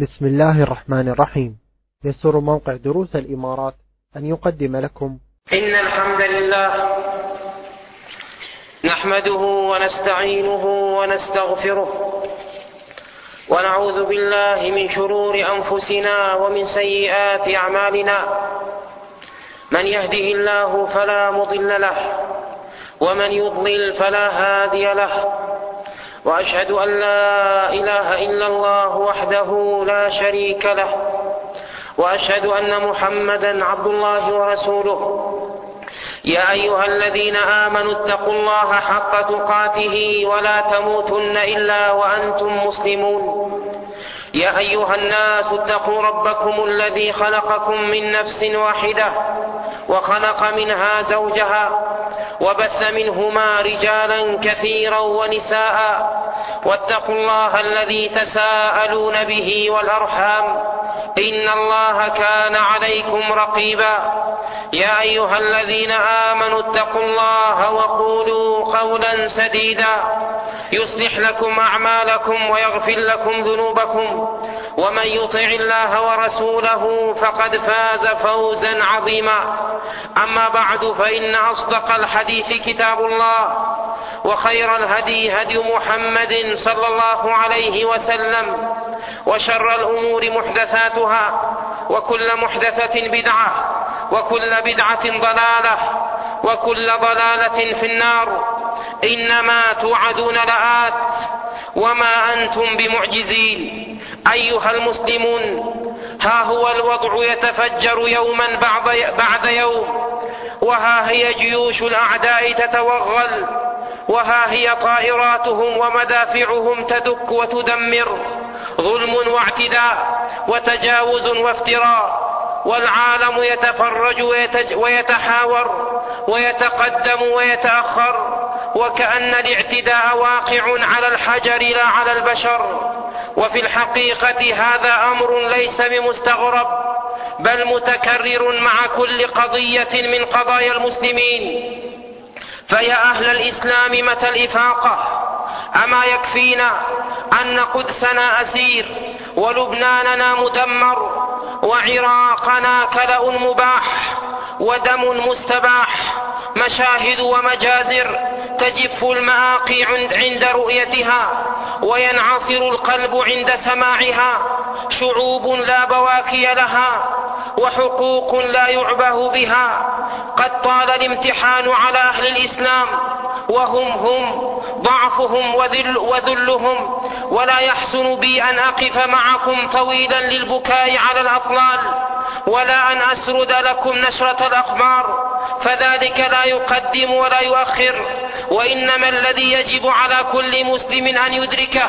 بسم الله الرحمن الرحيم. يسر موقع دروس الإمارات أن يقدم لكم إن الحمد لله نحمده ونستعينه ونستغفره ونعوذ بالله من شرور أنفسنا ومن سيئات أعمالنا. من يهده الله فلا مضل له ومن يضلل فلا هادي له، وأشهد أن لا إله إلا الله وحده لا شريك له، وأشهد أن محمدا عبد الله ورسوله. يا أيها الذين آمنوا اتقوا الله حق تقاته ولا تموتن إلا وأنتم مسلمون. يا أيها الناس اتقوا ربكم الذي خلقكم من نفس واحدة وخلق منها زوجها وبث منهما رجالا كثيرا ونساء، واتقوا الله الذي تساءلون به والأرحام إن الله كان عليكم رقيبا. يا أيها الذين آمنوا اتقوا الله وقولوا قولا سديدا يصلح لكم أعمالكم ويغفر لكم ذنوبكم، ومن يطع الله ورسوله فقد فاز فوزا عظيما. أما بعد، فإن أصدق الحديث كتاب الله، وخير الهدي هدي محمد صلى الله عليه وسلم، وشر الأمور محدثاتها، وكل محدثة بدعة، وكل بدعة ضلالة، وكل ضلالة في النار. إنما توعدون لآت وما أنتم بمعجزين. أيها المسلمون، ها هو الوضع يتفجر يوما بعد يوم، وها هي جيوش الأعداء تتوغل، وها هي طائراتهم ومدافعهم تدك وتدمر، ظلم واعتداء وتجاوز وافتراء، والعالم يتفرج ويتحاور ويتقدم ويتأخر، وكأن الاعتداء واقع على الحجر لا على البشر. وفي الحقيقة هذا أمر ليس بمستغرب، بل متكرر مع كل قضية من قضايا المسلمين. فيا أهل الإسلام متى الإفاقة؟ أما يكفينا أن قدسنا أسير، ولبناننا مدمر، وعراقنا كلأ مباح، ودم مستباح، مشاهد ومجازر تجف المآقي عند رؤيتها، وينعصر القلب عند سماعها، شعوب لا بواكي لها، وحقوق لا يعبه بها. قد طال الامتحان على أهل الإسلام، وهم ضعفهم وذلهم، ولا يحسن بي أن أقف معكم طويلا للبكاء على الأطلال، ولا أن أسرد لكم نشرة الأخبار، فذلك لا يقدم ولا يؤخر. وإنما الذي يجب على كل مسلم أن يدركه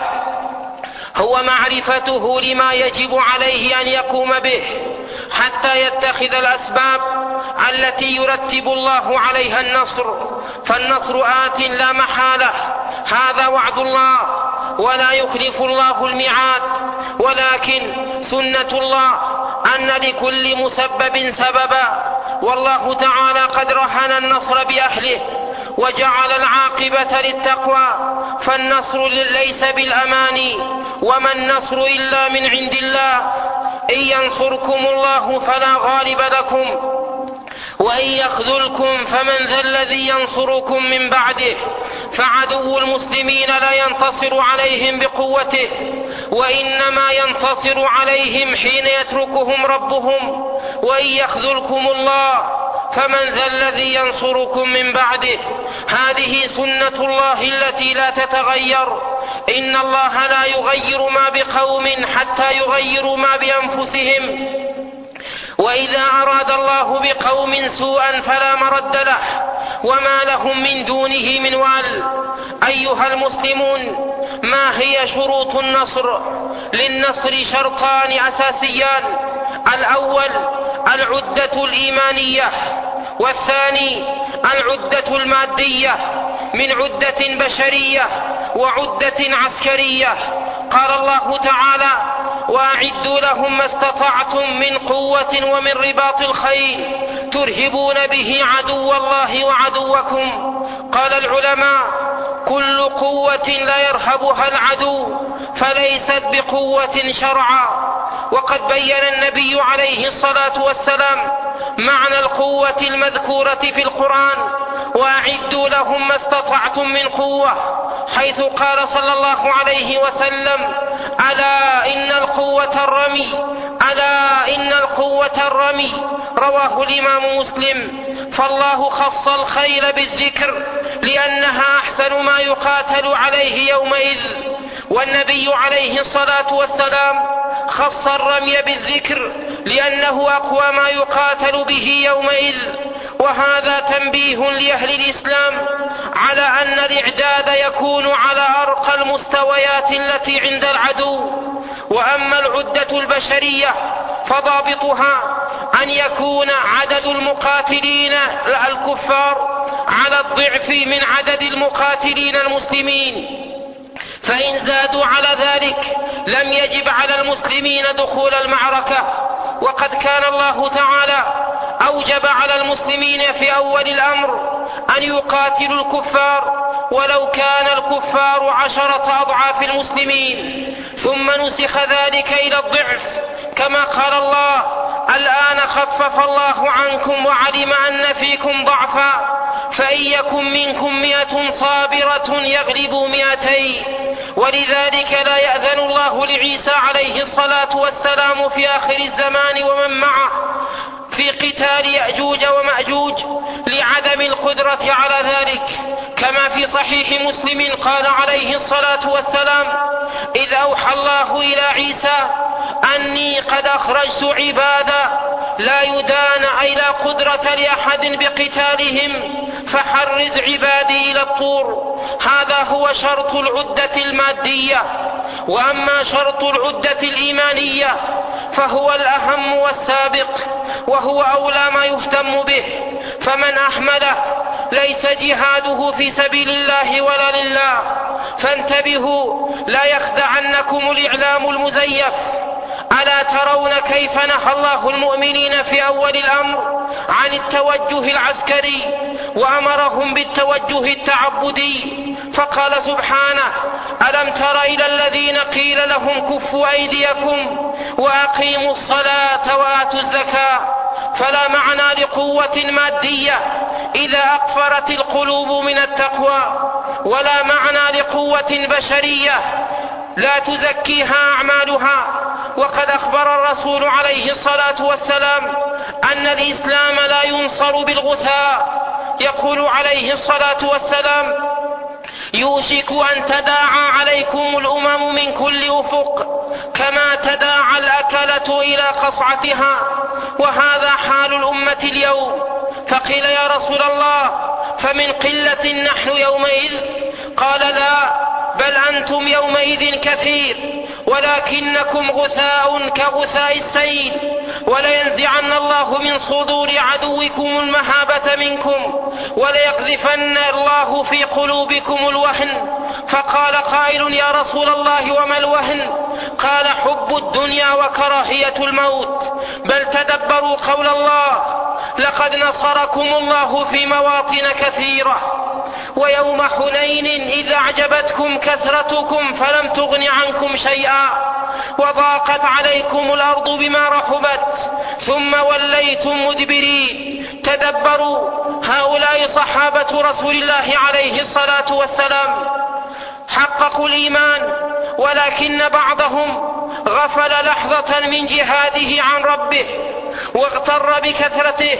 هو معرفته لما يجب عليه أن يقوم به، حتى يتخذ الأسباب التي يرتب الله عليها النصر. فالنصر آت لا محالة، هذا وعد الله، ولا يخلف الله الميعاد. ولكن سنة الله أن لكل مسبب سببا، والله تعالى قد رهن النصر بأهله وجعل العاقبة للتقوى. فالنصر ليس بالأماني، وما النصر إلا من عند الله. إن ينصركم الله فلا غالب لكم، وإن يخذلكم فمن ذا الذي ينصركم من بعده. فعدو المسلمين لا ينتصر عليهم بقوته، وإنما ينتصر عليهم حين يتركهم ربهم. وإن يخذلكم الله فمن ذا الذي ينصركم من بعده. هذه سنة الله التي لا تتغير. إن الله لا يغير ما بقوم حتى يغيروا ما بأنفسهم. وإذا أراد الله بقوم سوءا فلا مرد له، وما لهم من دونه من وال. أيها المسلمون، ما هي شروط النصر؟ للنصر شرطان أساسيان: الأول العدة الإيمانية، والثاني العدة المادية، من عدة بشرية وعدة عسكرية. قال الله تعالى: وأعدوا لهم ما استطعتم من قوة ومن رباط الخيل ترهبون به عدو الله وعدوكم. قال العلماء: كل قوة لا يرهبها العدو فليست بقوة شرعا، وقد بين النبي عليه الصلاة والسلام معنى القوة المذكورة في القرآن: وأعدوا لهم ما استطعتم من قوة، حيث قال صلى الله عليه وسلم: ألا إن القوة الرمي، ألا إن القوة الرمي. رواه الإمام مسلم. فالله خص الخيل بالذكر لأنها أحسن ما يقاتل عليه يومئذ، والنبي عليه الصلاة والسلام خص الرمي بالذكر لأنه أقوى ما يقاتل به يومئذ. وهذا تنبيه لأهل الإسلام على أن الإعداد يكون على أرقى المستويات التي عند العدو. وأما العدة البشرية فضابطها أن يكون عدد المقاتلين الكفار على الضعف من عدد المقاتلين المسلمين، فإن زادوا على ذلك لم يجب على المسلمين دخول المعركة. وقد كان الله تعالى أوجب على المسلمين في أول الأمر أن يقاتلوا الكفار ولو كان الكفار 10 أضعاف المسلمين، ثم نسخ ذلك إلى الضعف، كما قال الله: الآن خفف الله عنكم وعلم أن فيكم ضعفا فإن يكن منكم 100 صابرة يغلبوا 200. ولذلك لا يأذن الله لعيسى عليه الصلاة والسلام في آخر الزمان ومن معه في قتال يأجوج ومأجوج لعدم القدرة على ذلك، كما في صحيح مسلم قال عليه الصلاة والسلام: إذ أوحى الله إلى عيسى أني قد أخرجت عبادا لا يدان أي لا قدرة لأحد بقتالهم فحرز عبادي إلى الطور. هذا هو شرط العدة المادية. وأما شرط العدة الإيمانية فهو الأهم والسابق، وهو أولى ما يهتم به، فمن أحمله ليس جهاده في سبيل الله ولا لله. فانتبهوا لا يخدعنكم الإعلام المزيف. ألا ترون كيف نهى الله المؤمنين في أول الأمر عن التوجه العسكري وأمرهم بالتوجه التعبدي؟ فقال سبحانه: ألم تر إلى الذين قيل لهم كفوا أيديكم وأقيموا الصلاة وآتوا الزكاة. فلا معنى لقوة مادية إذا أقفرت القلوب من التقوى، ولا معنى لقوة بشرية لا تزكيها أعمالها. وقد أخبر الرسول عليه الصلاة والسلام أن الإسلام لا ينصر بالغثاء. يقول عليه الصلاة والسلام: يوشك أن تداعى عليكم الأمم من كل أفق كما تداعى الأكلة إلى قصعتها. وهذا حال الأمة اليوم. فقيل: يا رسول الله فمن قلة نحن يومئذ؟ قال: لا، بل أنتم يومئذ كثير، ولكنكم غثاء كغثاء السيل، ولينزعن الله من صدور عدوكم المهابة منكم، وليقذفن الله في قلوبكم الوهن. فقال قائل: يا رسول الله وما الوهن؟ قال: حب الدنيا وكراهية الموت. بل تدبروا قول الله: لقد نصركم الله في مواطن كثيرة ويوم حنين إذ أعجبتكم كثرتكم فلم تغن عنكم شيئا وضاقت عليكم الأرض بما رحبت ثم وليتم مدبرين. تدبروا، هؤلاء صحابة رسول الله عليه الصلاة والسلام حققوا الإيمان، ولكن بعضهم غفل لحظة من جهاده عن ربه واغتر بكثرته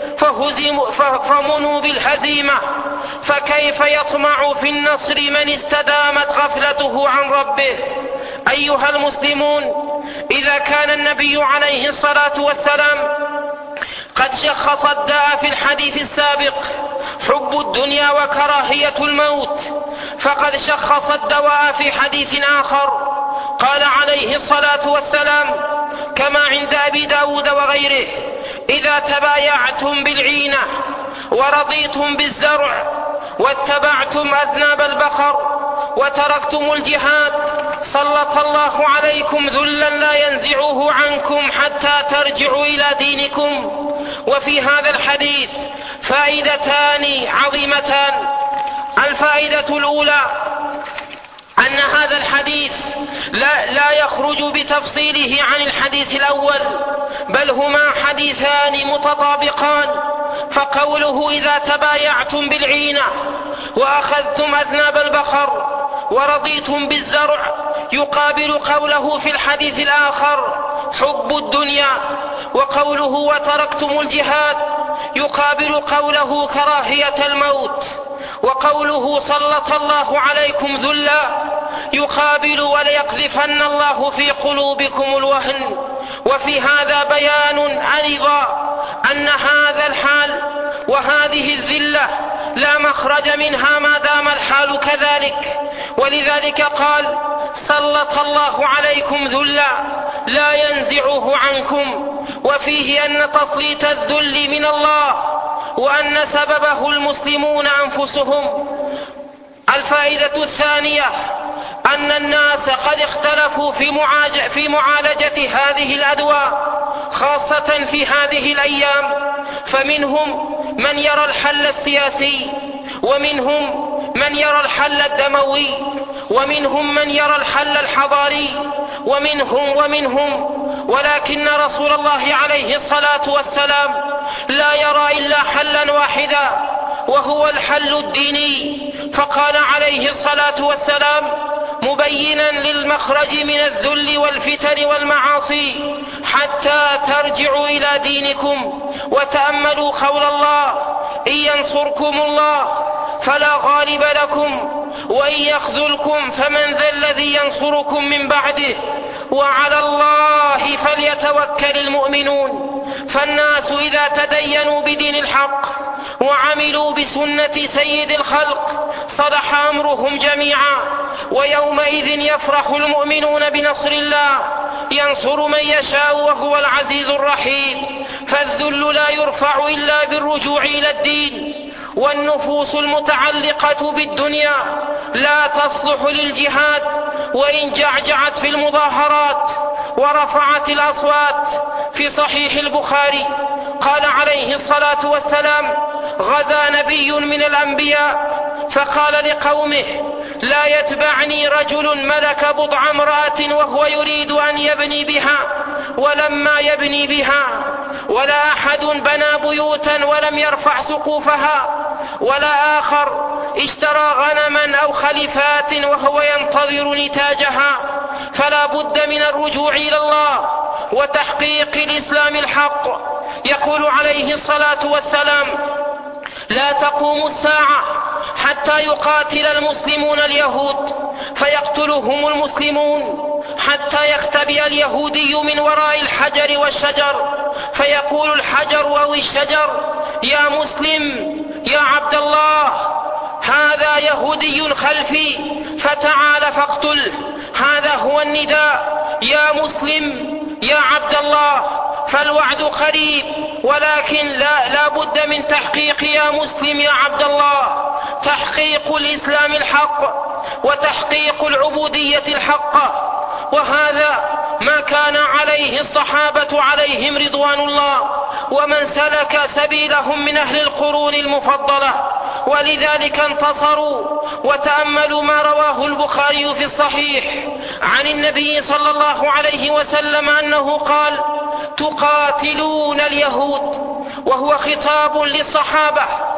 فمنوا بالهزيمة. فكيف يطمع في النصر من استدامت غفلته عن ربه؟ أيها المسلمون، إذا كان النبي عليه الصلاة والسلام قد شخص الداء في الحديث السابق حب الدنيا وكراهية الموت، فقد شخص الدواء في حديث آخر. قال عليه الصلاة والسلام كما عند أبي داود وغيره: إذا تبايعتم بالعينة ورضيتم بالزرع واتبعتم أذناب البقر وتركتم الجهاد سلط الله عليكم ذلا لا ينزعه عنكم حتى ترجعوا إلى دينكم. وفي هذا الحديث فائدتان عظيمتان. الفائدة الأولى أن هذا الحديث لا يخرج بتفصيله عن الحديث الأول، بل هما حديثان متطابقان. فقوله إذا تبايعتم بالعينة وأخذتم أذناب البقر ورضيتم بالزرع يقابل قوله في الحديث الآخر حب الدنيا، وقوله وتركتم الجهاد يقابل قوله كراهية الموت، وقوله سلط الله عليكم ذلا يقابل وليقذفن الله في قلوبكم الوهن. وفي هذا بيان أيضا أن هذا الحال وهذه الذلة لا مخرج منها ما دام الحال كذلك، ولذلك قال سلط الله عليكم ذلا لا ينزعه عنكم. وفيه أن تسليط الذل من الله وأن سببه المسلمون أنفسهم. الفائدة الثانية أن الناس قد اختلفوا في معالجة هذه الأدواء خاصة في هذه الأيام، فمنهم من يرى الحل السياسي، ومنهم من يرى الحل الدموي، ومنهم من يرى الحل الحضاري، ومنهم ولكن رسول الله عليه الصلاة والسلام لا يرى إلا حلا واحدا وهو الحل الديني. فقال عليه الصلاة والسلام مبينا للمخرج من الذل والفتن والمعاصي حتى ترجعوا إلى دينكم، وتأملوا قول الله إن ينصركم الله فلا غالب لكم وإن يخذلكم فمن ذا الذي ينصركم من بعده وعلى الله فليتوكل المؤمنون. فالناس إذا تدينوا بدين الحق وعملوا بسنة سيد الخلق صلح أمرهم جميعا، ويومئذ يفرح المؤمنون بنصر الله ينصر من يشاء وهو العزيز الرحيم. فالذل لا يرفع إلا بالرجوع إلى الدين، والنفوس المتعلقة بالدنيا لا تصلح للجهاد وإن جعجعت في المظاهرات ورفعت الأصوات. في صحيح البخاري قال عليه الصلاة والسلام غزا نبي من الأنبياء فقال لقومه لا يتبعني رجل ملك بضع امرأة وهو يريد أن يبني بها ولما يبني بها، ولا أحد بنى بيوتا ولم يرفع سقوفها، ولا آخر اشترى غنما أو خليفات وهو ينتظر نتاجها. فلا بد من الرجوع إلى الله وتحقيق الإسلام الحق. يقول عليه الصلاة والسلام لا تقوم الساعة حتى يقاتل المسلمون اليهود فيقتلهم المسلمون، حتى يختبئ اليهودي من وراء الحجر والشجر فيقول الحجر أو الشجر يا مسلم يا عبد الله هذا يهودي خلفي فتعال فاقتله. هذا هو النداء يا مسلم يا عبد الله. فالوعد قريب، ولكن لا بد من تحقيق يا مسلم يا عبد الله، تحقيق الإسلام الحق وتحقيق العبودية الحقة. وهذا ما كان عليه الصحابة عليهم رضوان الله ومن سلك سبيلهم من أهل القرون المفضلة، ولذلك انتصروا. وتأملوا ما رواه البخاري في الصحيح عن النبي صلى الله عليه وسلم أنه قال تقاتلون اليهود، وهو خطاب للصحابة،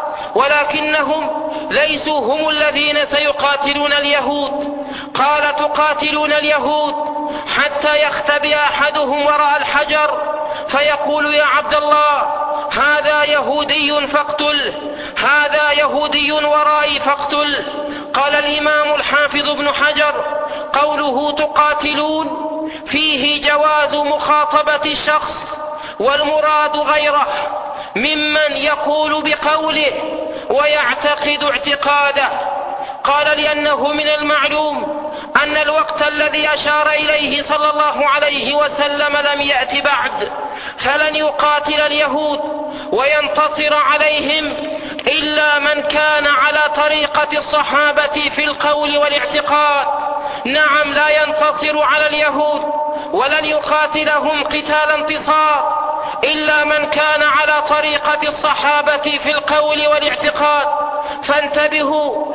ولكنهم ليسوا هم الذين سيقاتلون اليهود. قال تقاتلون اليهود حتى يختبئ أحدهم وراء الحجر فيقول يا عبد الله هذا يهودي فاقتله، هذا يهودي ورائي فاقتله. قال الإمام الحافظ ابن حجر قوله تقاتلون فيه جواز مخاطبة الشخص والمراد غيره ممن يقول بقوله ويعتقد اعتقاده. قال لأنه من المعلوم أن الوقت الذي أشار إليه صلى الله عليه وسلم لم يأت بعد، فلن يقاتل اليهود وينتصر عليهم إلا من كان على طريقة الصحابة في القول والاعتقاد. نعم لا ينتصر على اليهود ولن يقاتلهم قتال انتصار إلا من كان على طريقة الصحابة في القول والاعتقاد. فانتبهوا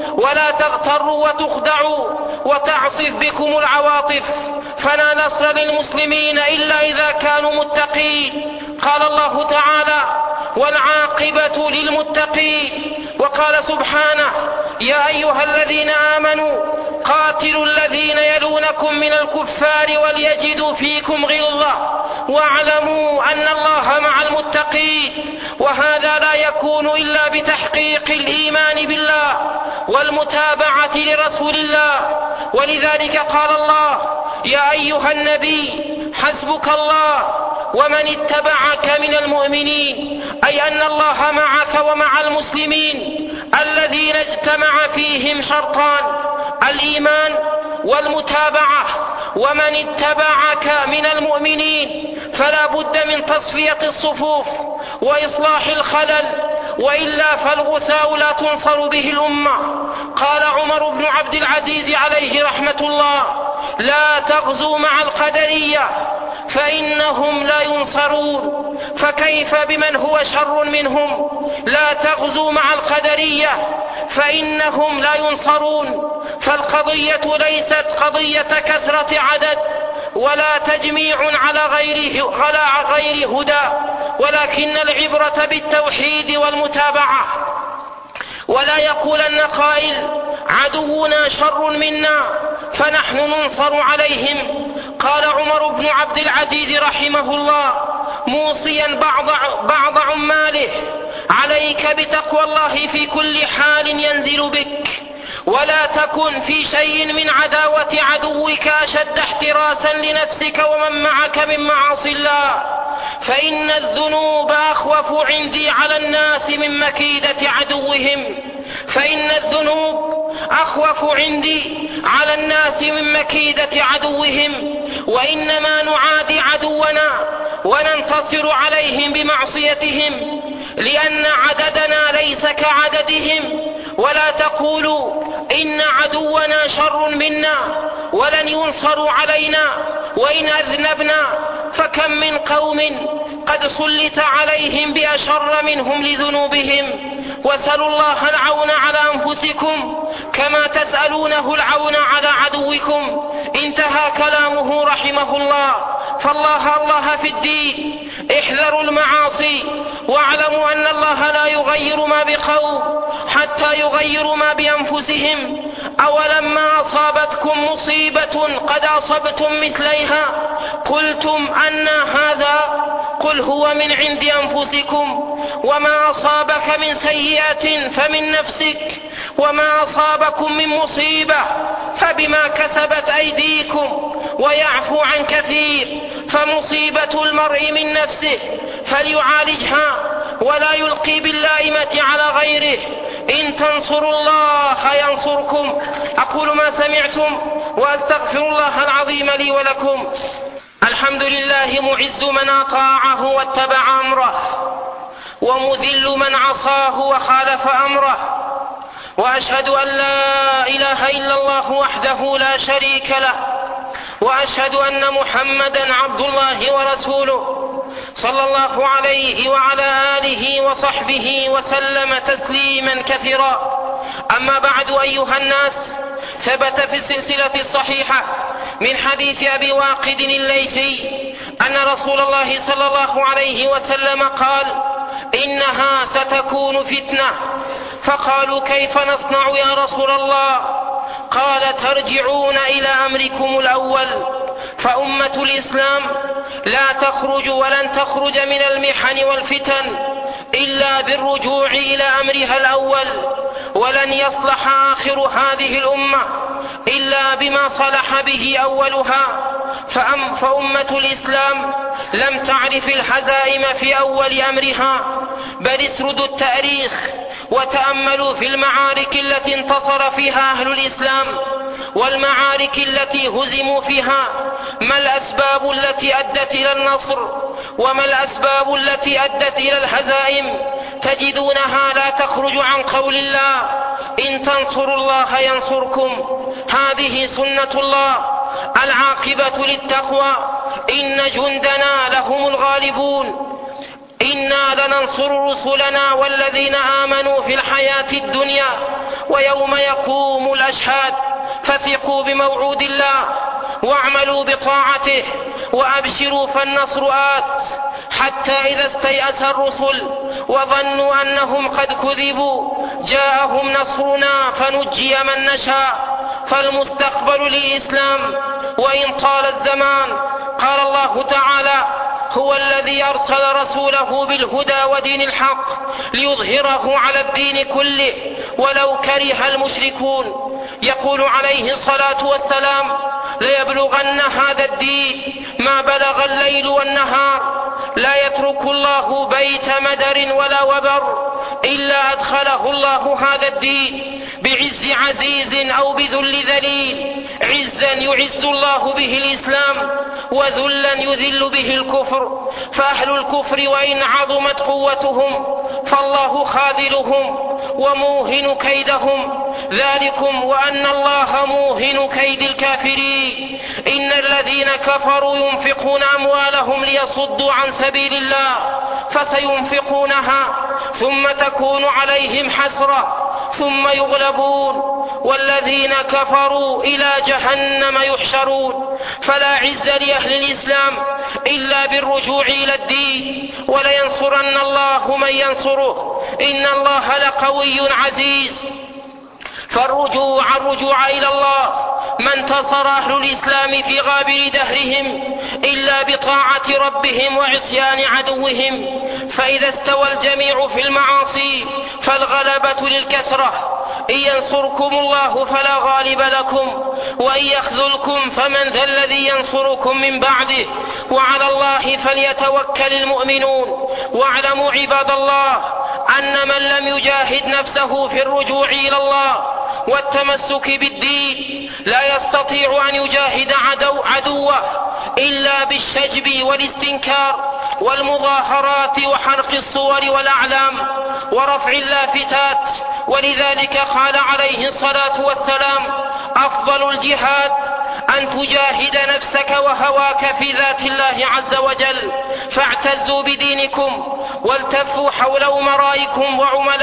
ولا تغتروا وتخدعوا وتعصف بكم العواطف، فلا نصر للمسلمين إلا إذا كانوا متقين. قال الله تعالى: والعاقبة للمتقين. وقال سبحانه: يا أيها الذين آمنوا قاتلوا الذين يلونكم من الكفار وليجدوا فيكم غلظة واعلموا أن الله مع المتقين. وهذا لا يكون إلا بتحقيق الإيمان بالله والمتابعة لرسول الله. ولذلك قال الله: يا أيها النبي حسبك الله ومن اتبعك من المؤمنين، أي أن الله معك ومع المسلمين الذين اجتمع فيهم شرطان: الإيمان والمتابعة. ومن اتبعك من المؤمنين فلا بد من تصفية الصفوف وإصلاح الخلل، وإلا فالغثاء لا تنصر به الأمة. قال عمر بن عبد العزيز عليه رحمة الله: لا تغزوا مع القدرية فإنهم لا ينصرون. فكيف بمن هو شر منهم؟ لا تغزوا مع القدرية فإنهم لا ينصرون. فالقضية ليست قضية كثرة عدد ولا تجميع على غير هدى، ولكن العبرة بالتوحيد والمتابعة. ولا يقولن قائل: عدونا شر منا فنحن ننصر عليهم. قال عمر بن عبد العزيز رحمه الله موصيا بعض عماله: عليك بتقوى الله في كل حال ينزل بك، ولا تكن في شيء من عداوة عدوك أشد احتراسا لنفسك ومن معك من معاصي الله، فإن الذنوب أخوف عندي على الناس من مكيدة عدوهم. فإن الذنوب أخوف عندي على الناس من مكيدة عدوهم، وإنما نعادي عدونا وننتصر عليهم بمعصيتهم، لأن عددنا ليس كعددهم. ولا تقولوا إن عدونا شر منا ولن ينصروا علينا وإن أذنبنا، فكم من قوم قد سلط عليهم بأشر منهم لذنوبهم. وسلوا الله العون على أنفسكم كما تسألونه العون على عدوكم. انتهى كلامه رحمه الله. فالله في الدين، احذروا المعاصي واعلموا أن الله لا يغير ما بقوم حتى يغيروا ما بأنفسهم. أولما أصابتكم مصيبة قد أصبتم مثليها قلتم أن هذا؟ قل هو من عند أنفسكم. وما أصابك من سيئة فمن نفسك، وما أصابكم من مصيبة فبما كسبت أيديكم، ويعفو عن كثير. فمصيبة المرء من نفسه فليعالجها ولا يلقي باللائمة على غيره. إن تنصروا الله ينصركم. أقول ما سمعتم وأستغفر الله العظيم لي ولكم. الحمد لله معز من أطاعه واتبع أمره، ومذل من عصاه وخالف أمره. وأشهد أن لا إله إلا الله وحده لا شريك له، وأشهد أن محمدا عبد الله ورسوله صلى الله عليه وعلى آله وصحبه وسلم تسليما كثيرا. أما بعد أيها الناس، ثبت في السلسلة الصحيحة من حديث أبي واقد الليثي أن رسول الله صلى الله عليه وسلم قال: إنها ستكون فتنة. فقالوا: كيف نصنع يا رسول الله؟ قال: ترجعون إلى أمركم الأول. فأمة الإسلام لا تخرج ولن تخرج من المحن والفتن إلا بالرجوع إلى أمرها الأول، ولن يصلح آخر هذه الأمة إلا بما صلح به أولها. فأمة الإسلام لم تعرف الهزائم في أول أمرها، بل اسردوا التاريخ وتأملوا في المعارك التي انتصر فيها أهل الإسلام والمعارك التي هزموا فيها. ما الأسباب التي أدت إلى النصر وما الأسباب التي أدت إلى الهزائم؟ تجدونها لا تخرج عن قول الله: إن تنصروا الله ينصركم. هذه سنة الله. العاقبة للتقوى. إن جندنا لهم الغالبون. إنا لننصر رسلنا والذين آمنوا في الحياة الدنيا ويوم يقوم الأشهاد. فثقوا بموعود الله واعملوا بطاعته وأبشروا فالنصر آت. حتى إذا استيأس الرسل وظنوا أنهم قد كذبوا جاءهم نصرنا فنجي من نشاء. فالمستقبل للإسلام وإن طال الزمان. قال الله تعالى: هو الذي أرسل رسوله بالهدى ودين الحق ليظهره على الدين كله ولو كره المشركون. يقول عليه الصلاة والسلام: ليبلغن هذا الدين ما بلغ الليل والنهار. لا يترك الله بيت مدر ولا وبر إلا أدخله الله هذا الدين بعز عزيز أو بذل ذليل. عزا يعز الله به الإسلام وذلا يذل به الكفر. فأهل الكفر وإن عظمت قوتهم فالله خاذلهم وموهن كيدهم. ذلكم وأن الله موهن كيد الكافرين. إن الذين كفروا ينفقون أموالهم ليصدوا عن سبيل الله فسينفقونها ثم تكون عليهم حسرة ثم يغلبون والذين كفروا إلى جهنم يحشرون. فلا عز لأهل الإسلام إلا بالرجوع إلى الدين ولينصرن الله من ينصره إن الله لقوي عزيز. فالرجوع إلى الله ما انتصر أهل الإسلام في غابر دهرهم إلا بطاعة ربهم وعصيان عدوهم. فإذا استوى الجميع في المعاصي فالغلبة للكثرة. إن ينصركم الله فلا غالب لكم وإن يخذلكم فمن ذا الذي ينصركم من بعده وعلى الله فليتوكل المؤمنون. واعلموا عباد الله أن من لم يجاهد نفسه في الرجوع إلى الله والتمسك بالدين لا يستطيع أن يجاهد عدوه إلا بالشجب والاستنكار والمظاهرات وحرق الصور والأعلام ورفع اللافتات. ولذلك قال عليه الصلاة والسلام: أفضل الجهاد أن تجاهد نفسك وهواك في ذات الله عز وجل. فاعتزوا بدينكم والتفوا حول أمرائكم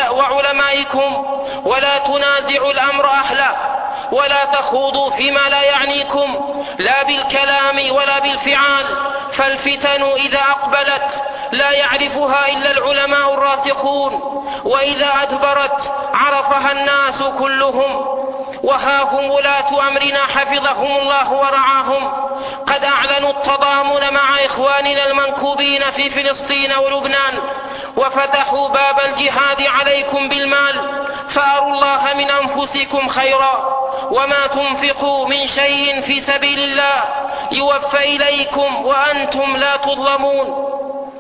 وعلمائكم ولا تنازعوا الأمر أهله ولا تخوضوا فيما لا يعنيكم لا بالكلام ولا بالفعال. فالفتن إذا أقبلت لا يعرفها إلا العلماء الراسخون وإذا أدبرت عرفها الناس كلهم. وها هم ولاة أمرنا حفظهم الله ورعاهم قد أعلنوا التضامن مع إخواننا المنكوبين في فلسطين ولبنان وفتحوا باب الجهاد عليكم بالمال. فأروا الله من أنفسكم خيرا وما تنفقوا من شيء في سبيل الله يوفى إليكم وأنتم لا تظلمون.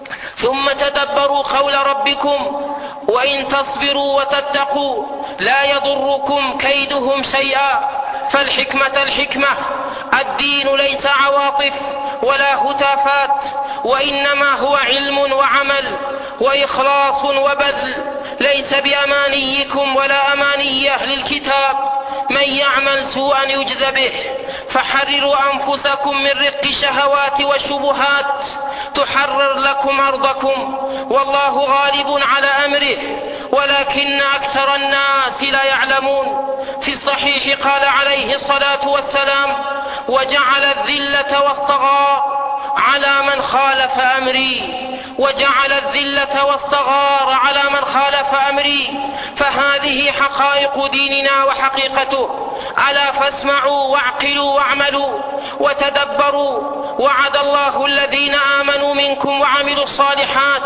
ثم تدبروا قول ربكم: وإن تصبروا وتتقوا لا يضركم كيدهم شيئا. فالحكمة الحكمة. الدين ليس عواطف ولا هتافات وإنما هو علم وعمل وإخلاص وبذل. ليس بأمانيكم ولا أماني أهل الكتاب. من يعمل سوءا يجز به. فحرروا أنفسكم من رق الشهوات والشبهات تحرر لكم أرضكم والله غالب على أمره ولكن أكثر الناس لا يعلمون. في الصحيح قال عليه الصلاة والسلام: وجعل الذلة والصغار على من خالف أمري وجعل الذلة والصغار على من خالف أمري. فهذه حقائق ديننا وحقيقته. ألا فاسمعوا واعقلوا واعملوا وتدبروا. وعد الله الذين آمنوا منكم وعملوا الصالحات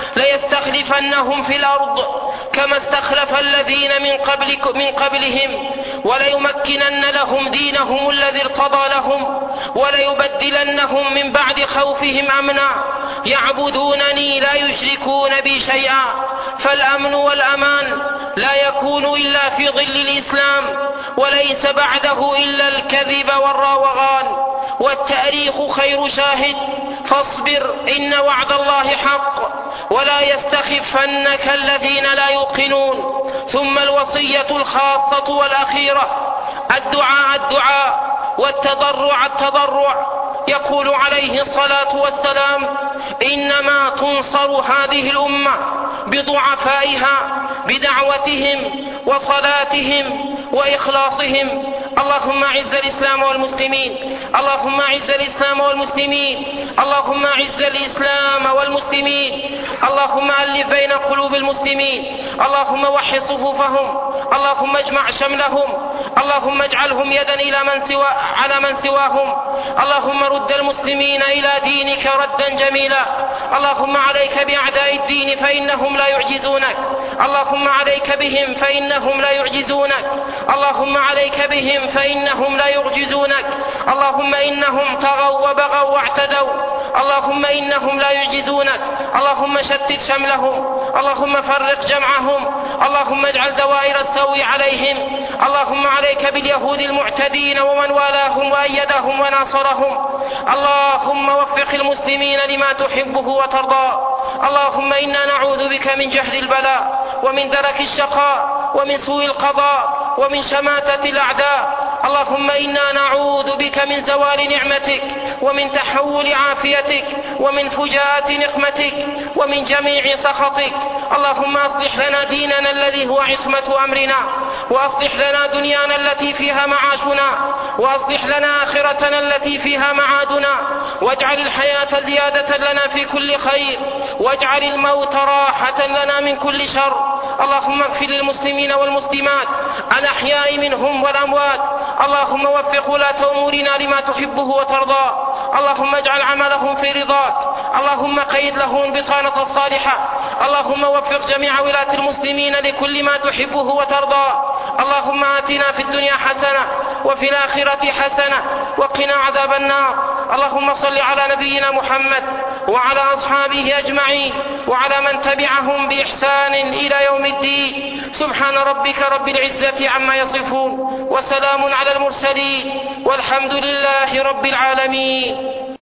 ليستخلفنهم في الأرض كما استخلف الذين من قبلهم وليمكنن لهم دينهم الذي ارتضى لهم وليبدلنهم من بعد خوفهم أمنا يعبدونني لا يشركون بي شيئا. فالأمن والأمان لا يكون إلا في ظل الإسلام وليس بعده إلا الكذب والراوغان. والتاريخ خير شاهد. فاصبر إن وعد الله حق ولا يستخفنك الذين لا يوقنون. ثم الوصية الخاصة والأخيرة: الدعاء والتضرع. يقول عليه الصلاة والسلام: إنما تنصر هذه الأمة بضعفائها بدعوتهم وصلاتهم وإخلاصهم. اللهم أعز الإسلام والمسلمين، اللهم أعز الإسلام والمسلمين، اللهم أعز الإسلام والمسلمين، اللهم ألف بين قلوب المسلمين، اللهم وحد صفوفهم، اللهم اجمع شملهم، اللهم اجعلهم يدا على من سواهم، اللهم رد المسلمين إلى دينك ردا جميلا. اللهم عليك بأعداء الدين فإنهم لا يعجزونك، اللهم عليك بهم فإنهم لا يعجزونك، اللهم عليك بهم فإنهم لا يعجزونك، اللهم إنهم طغوا وبغوا واعتدوا، اللهم إنهم لا يعجزونك، اللهم شتت شملهم، اللهم فرق جمعهم، اللهم اجعل دوائر السوء عليهم، اللهم عليك باليهود المعتدين ومن والاهم وأيدهم وناصرهم، اللهم وفق المسلمين لما تحبه وترضى. اللهم إنا نعوذ بك من جهد البلاء ومن درك الشقاء ومن سوء القضاء ومن شماتة الأعداء. اللهم إنا نعوذ بك من زوال نعمتك ومن تحول عافيتك ومن فجاءة نقمتك ومن جميع سخطك. اللهم أصلح لنا ديننا الذي هو عصمة أمرنا، وأصلح لنا دنيانا التي فيها معاشنا، وأصلح لنا آخرتنا التي فيها معادنا، واجعل الحياة زيادة لنا في كل خير، واجعل الموت راحة لنا من كل شر. اللهم اغفر للمسلمين والمسلمات الأحياء منهم والأموات. اللهم وفق ولاة أمورنا لما تحبه وترضى. اللهم اجعل عملهم في رضاك، اللهم قيد لهم البطانة الصالحة. اللهم وفق جميع ولاة المسلمين لكل ما تحبه وترضى. اللهم آتنا في الدنيا حسنة وفي الآخرة حسنة وقنا عذاب النار. اللهم صل على نبينا محمد وعلى أصحابه أجمعين وعلى من تبعهم بإحسان إلى يوم الدين. سبحان ربك رب العزة عما يصفون، وسلام على المرسلين، والحمد لله رب العالمين.